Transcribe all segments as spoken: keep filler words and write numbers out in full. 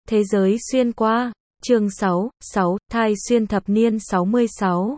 Thế giới xuyên qua, chương sáu, sáu, thai xuyên thập niên sáu mươi sáu.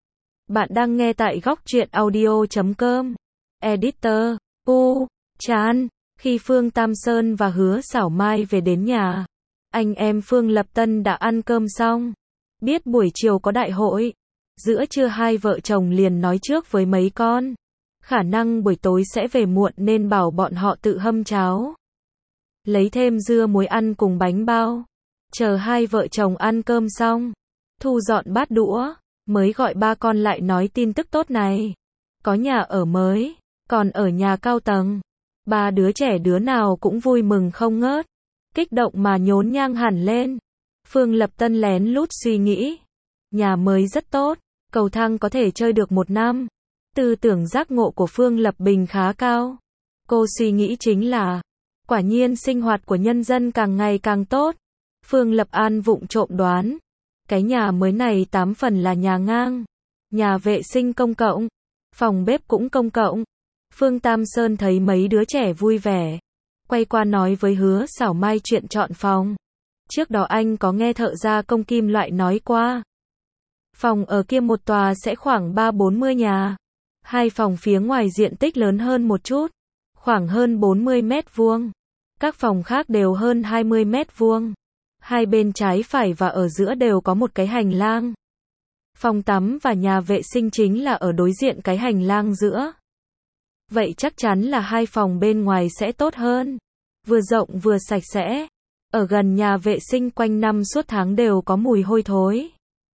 Bạn đang nghe tại góc truyện audio chấm com. Editor, U, Chan. Khi Phương Tam Sơn và Hứa Xảo Mai về đến nhà, anh em Phương Lập Tân đã ăn cơm xong. Biết buổi chiều có đại hội, giữa trưa hai vợ chồng liền nói trước với mấy con. Khả năng buổi tối sẽ về muộn nên bảo bọn họ tự hâm cháo. Lấy thêm dưa muối ăn cùng bánh bao. Chờ hai vợ chồng ăn cơm xong, thu dọn bát đũa, mới gọi ba con lại nói tin tức tốt này. Có nhà ở mới, còn ở nhà cao tầng. Ba đứa trẻ đứa nào cũng vui mừng không ngớt, kích động mà nhốn nhang hẳn lên. Phương Lập Tân lén lút suy nghĩ, nhà mới rất tốt, cầu thang có thể chơi được một năm. Tư tưởng giác ngộ của Phương Lập Bình khá cao. Cô suy nghĩ chính là, quả nhiên sinh hoạt của nhân dân càng ngày càng tốt. Phương Lập An vụng trộm đoán, cái nhà mới này tám phần là nhà ngang, nhà vệ sinh công cộng, phòng bếp cũng công cộng. Phương Tam Sơn thấy mấy đứa trẻ vui vẻ, quay qua nói với Hứa Xảo Mai chuyện chọn phòng. Trước đó anh có nghe thợ gia công kim loại nói qua, phòng ở kia một tòa sẽ khoảng ba bốn mươi nhà, hai phòng phía ngoài diện tích lớn hơn một chút, khoảng hơn bốn mươi mét vuông, các phòng khác đều hơn hai mươi mét vuông. Hai bên trái phải và ở giữa đều có một cái hành lang. Phòng tắm và nhà vệ sinh chính là ở đối diện cái hành lang giữa. Vậy chắc chắn là hai phòng bên ngoài sẽ tốt hơn. Vừa rộng vừa sạch sẽ. Ở gần nhà vệ sinh quanh năm suốt tháng đều có mùi hôi thối.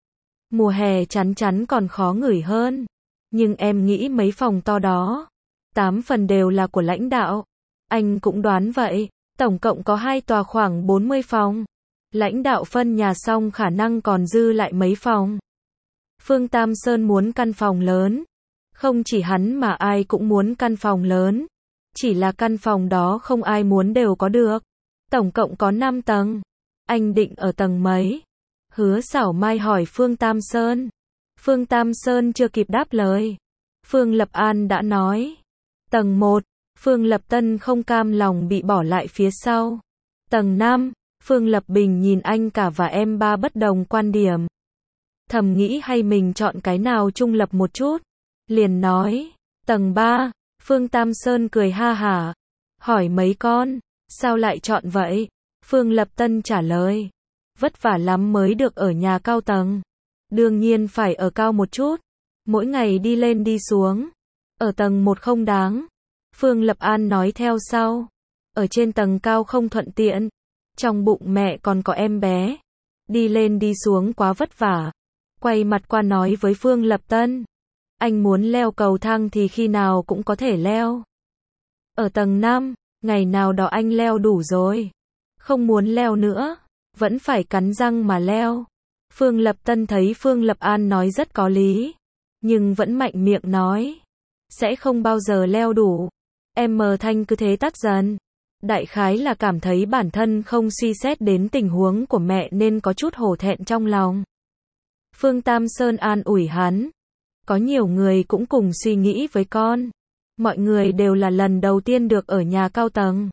Mùa hè chắn chắn còn khó ngửi hơn. Nhưng em nghĩ mấy phòng to đó, tám phần đều là của lãnh đạo. Anh cũng đoán vậy. Tổng cộng có hai tòa khoảng bốn mươi phòng. Lãnh đạo phân nhà xong khả năng còn dư lại mấy phòng. Phương Tam Sơn muốn căn phòng lớn. Không chỉ hắn mà ai cũng muốn căn phòng lớn. Chỉ là căn phòng đó không ai muốn đều có được. Tổng cộng có năm tầng. Anh định ở tầng mấy? Hứa Xảo Mai hỏi Phương Tam Sơn. Phương Tam Sơn chưa kịp đáp lời. Phương Lập An đã nói. Tầng một. Phương Lập Tân không cam lòng bị bỏ lại phía sau. Tầng năm. Phương Lập Bình nhìn anh cả và em ba bất đồng quan điểm. Thầm nghĩ hay mình chọn cái nào trung lập một chút. Liền nói, tầng ba. Phương Tam Sơn cười ha hả. Hỏi mấy con, sao lại chọn vậy? Phương Lập Tân trả lời, vất vả lắm mới được ở nhà cao tầng. Đương nhiên phải ở cao một chút. Mỗi ngày đi lên đi xuống. Ở tầng một không đáng. Phương Lập An nói theo sau. Ở trên tầng cao không thuận tiện. Trong bụng mẹ còn có em bé. Đi lên đi xuống quá vất vả. Quay mặt qua nói với Phương Lập Tân. Anh muốn leo cầu thang thì khi nào cũng có thể leo. Ở tầng năm, ngày nào đó anh leo đủ rồi. Không muốn leo nữa. Vẫn phải cắn răng mà leo. Phương Lập Tân thấy Phương Lập An nói rất có lý. Nhưng vẫn mạnh miệng nói. Sẽ không bao giờ leo đủ. Em mờ thanh cứ thế tắt dần. Đại khái là cảm thấy bản thân không suy xét đến tình huống của mẹ nên có chút hổ thẹn trong lòng. Phương Tam Sơn an ủi hắn. Có nhiều người cũng cùng suy nghĩ với con. Mọi người đều là lần đầu tiên được ở nhà cao tầng.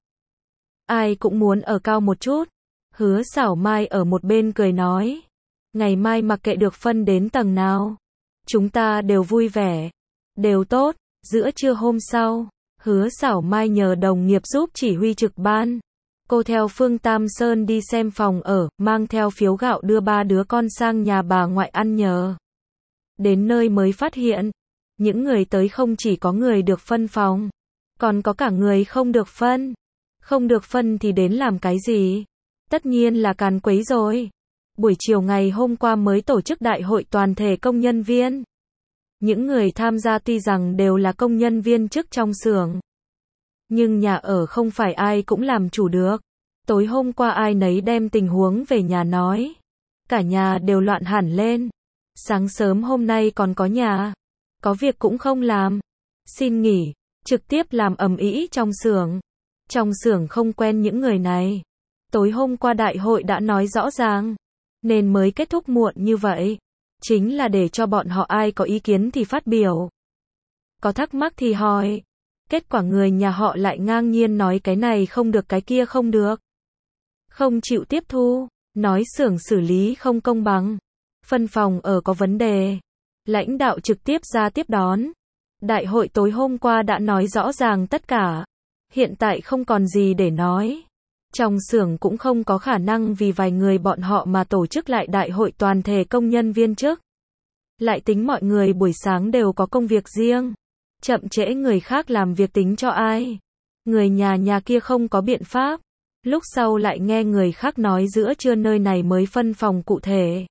Ai cũng muốn ở cao một chút. Hứa Xảo Mai ở một bên cười nói. Ngày mai mặc kệ được phân đến tầng nào. Chúng ta đều vui vẻ. Đều tốt. Giữa trưa hôm sau, Hứa Xảo Mai nhờ đồng nghiệp giúp chỉ huy trực ban. Cô theo Phương Tam Sơn đi xem phòng ở, mang theo phiếu gạo đưa ba đứa con sang nhà bà ngoại ăn nhờ. Đến nơi mới phát hiện, những người tới không chỉ có người được phân phòng, còn có cả người không được phân. Không được phân thì đến làm cái gì? Tất nhiên là càn quấy rồi. Buổi chiều ngày hôm qua mới tổ chức đại hội toàn thể công nhân viên. Những người tham gia tuy rằng đều là công nhân viên chức trong xưởng. Nhưng nhà ở không phải ai cũng làm chủ được. Tối hôm qua ai nấy đem tình huống về nhà nói. Cả nhà đều loạn hẳn lên. Sáng sớm hôm nay còn có nhà. Có việc cũng không làm. Xin nghỉ. Trực tiếp làm ầm ĩ trong xưởng. Trong xưởng không quen những người này. Tối hôm qua đại hội đã nói rõ ràng. Nên mới kết thúc muộn như vậy. Chính là để cho bọn họ ai có ý kiến thì phát biểu. Có thắc mắc thì hỏi. Kết quả người nhà họ lại ngang nhiên nói cái này không được cái kia không được. không chịu tiếp thu, nói xưởng xử lý không công bằng, phân phòng ở có vấn đề. Lãnh đạo trực tiếp ra tiếp đón. Đại hội tối hôm qua đã nói rõ ràng tất cả. Hiện tại không còn gì để nói. Trong xưởng cũng không có khả năng vì vài người bọn họ mà tổ chức lại đại hội toàn thể công nhân viên chức. Lại tính mọi người buổi sáng đều có công việc riêng. Chậm trễ người khác làm việc tính cho ai. Người nhà nhà kia không có biện pháp. Lúc sau lại nghe người khác nói giữa trưa nơi này mới phân phòng cụ thể.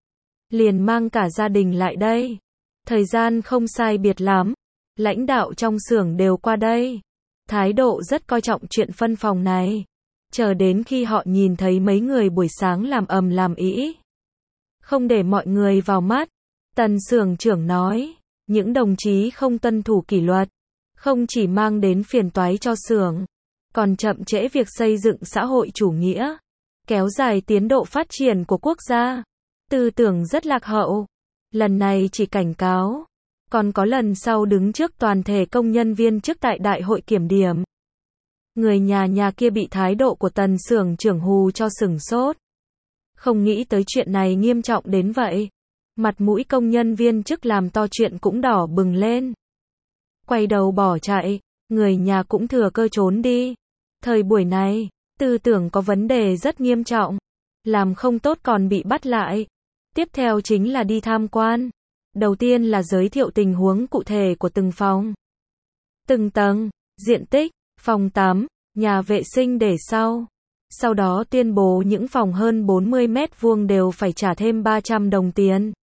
Liền mang cả gia đình lại đây. Thời gian không sai biệt lắm. Lãnh đạo trong xưởng đều qua đây. Thái độ rất coi trọng chuyện phân phòng này. Chờ đến khi họ nhìn thấy mấy người buổi sáng làm ầm làm ĩ. Không để mọi người vào mắt. Tần xưởng trưởng nói, những đồng chí không tuân thủ kỷ luật, không chỉ mang đến phiền toái cho xưởng, còn chậm trễ việc xây dựng xã hội chủ nghĩa, kéo dài tiến độ phát triển của quốc gia, tư tưởng rất lạc hậu. Lần này chỉ cảnh cáo, còn có lần sau đứng trước toàn thể công nhân viên chức tại đại hội kiểm điểm. Người nhà nhà kia bị thái độ của tần xưởng trưởng hù cho sửng sốt. Không nghĩ tới chuyện này nghiêm trọng đến vậy. Mặt mũi công nhân viên chức làm to chuyện cũng đỏ bừng lên. Quay đầu bỏ chạy, người nhà cũng thừa cơ trốn đi. Thời buổi này, tư tưởng có vấn đề rất nghiêm trọng. Làm không tốt còn bị bắt lại. Tiếp theo chính là đi tham quan. Đầu tiên là giới thiệu tình huống cụ thể của từng phòng. Từng tầng, diện tích, phòng tắm, nhà vệ sinh để sau. Sau đó tuyên bố những phòng hơn bốn mươi mét vuông đều phải trả thêm ba trăm đồng tiền.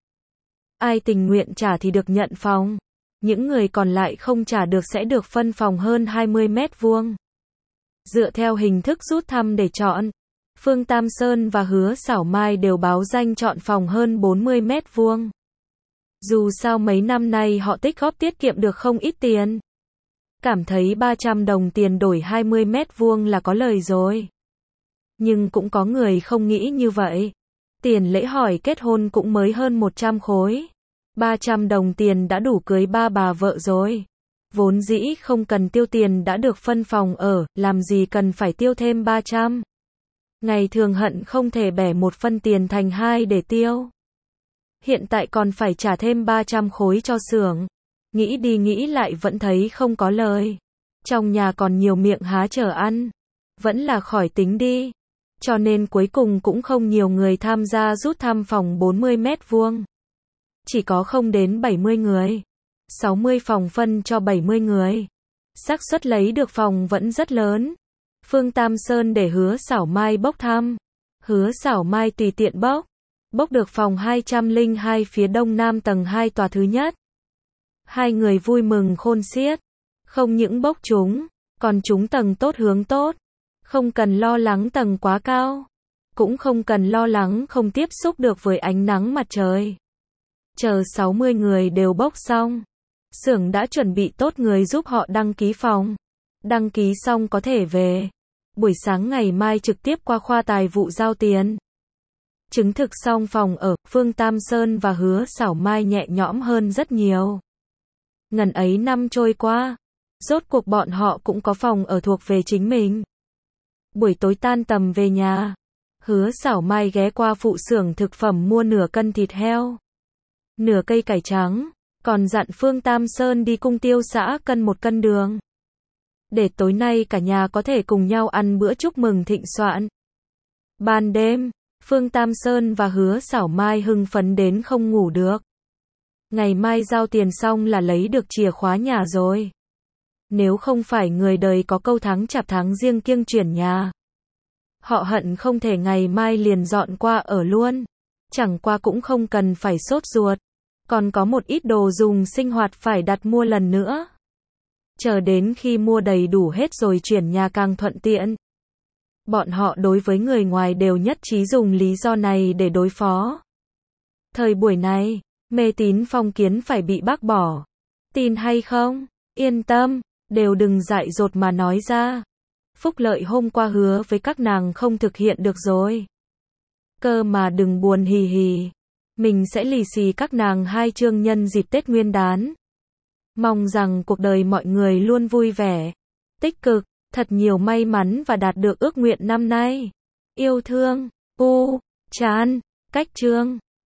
Ai tình nguyện trả thì được nhận phòng. Những người còn lại không trả được sẽ được phân phòng hơn hai mươi mét vuông. Dựa theo hình thức rút thăm để chọn, Phương Tam Sơn và Hứa Xảo Mai đều báo danh chọn phòng hơn bốn mươi mét vuông. Dù sao mấy năm nay họ tích góp tiết kiệm được không ít tiền. Cảm thấy ba trăm đồng tiền đổi hai mươi mét vuông là có lời rồi. Nhưng cũng có người không nghĩ như vậy. Tiền lễ hỏi kết hôn cũng mới hơn một trăm khối. ba trăm đồng tiền đã đủ cưới ba bà vợ rồi. Vốn dĩ không cần tiêu tiền đã được phân phòng ở, làm gì cần phải tiêu thêm ba trăm. Ngày thường hận không thể bẻ một phân tiền thành hai để tiêu. Hiện tại còn phải trả thêm ba trăm khối cho xưởng. Nghĩ đi nghĩ lại vẫn thấy không có lời. Trong nhà còn nhiều miệng há chờ ăn. Vẫn là khỏi tính đi. Cho nên cuối cùng cũng không nhiều người tham gia rút thăm phòng bốn mươi mét vuông. Chỉ có không đến bảy mươi người. sáu mươi phòng phân cho bảy mươi người. Xác suất lấy được phòng vẫn rất lớn. Phương Tam Sơn để Hứa Xảo Mai bốc thăm. Hứa Xảo Mai tùy tiện bốc. Bốc được phòng hai trăm lẻ hai phía đông nam tầng hai tòa thứ nhất. Hai người vui mừng khôn xiết. Không những bốc chúng, còn chúng tầng tốt hướng tốt. Không cần lo lắng tầng quá cao. Cũng không cần lo lắng không tiếp xúc được với ánh nắng mặt trời. Chờ sáu mươi người đều bốc xong. Xưởng đã chuẩn bị tốt người giúp họ đăng ký phòng. Đăng ký xong có thể về. Buổi sáng ngày mai trực tiếp qua khoa tài vụ giao tiền. Chứng thực xong phòng ở, Phương Tam Sơn và Hứa Xảo Mai nhẹ nhõm hơn rất nhiều. Ngần ấy năm trôi qua, rốt cuộc bọn họ cũng có phòng ở thuộc về chính mình. Buổi tối tan tầm về nhà, Hứa Xảo Mai ghé qua phụ xưởng thực phẩm mua nửa cân thịt heo, nửa cây cải trắng, còn dặn Phương Tam Sơn đi cung tiêu xã cân một cân đường. Để tối nay cả nhà có thể cùng nhau ăn bữa chúc mừng thịnh soạn. Ban đêm, Phương Tam Sơn và Hứa Xảo Mai hưng phấn đến không ngủ được. Ngày mai giao tiền xong là lấy được chìa khóa nhà rồi. Nếu không phải người đời có câu tháng chạp tháng riêng kiêng chuyển nhà. Họ hận không thể ngày mai liền dọn qua ở luôn. Chẳng qua cũng không cần phải sốt ruột. Còn có một ít đồ dùng sinh hoạt phải đặt mua lần nữa. Chờ đến khi mua đầy đủ hết rồi chuyển nhà càng thuận tiện. Bọn họ đối với người ngoài đều nhất trí dùng lý do này để đối phó. Thời buổi này, mê tín phong kiến phải bị bác bỏ. Tin hay không? Yên tâm, đều đừng dại dột mà nói ra. Phúc Lợi hôm qua hứa với các nàng không thực hiện được rồi. Cơ mà đừng buồn hì hì. Mình sẽ lì xì các nàng hai chương nhân dịp Tết Nguyên đán. Mong rằng cuộc đời mọi người luôn vui vẻ, tích cực, thật nhiều may mắn và đạt được ước nguyện năm nay. Yêu thương. U. Chan. Cách chương.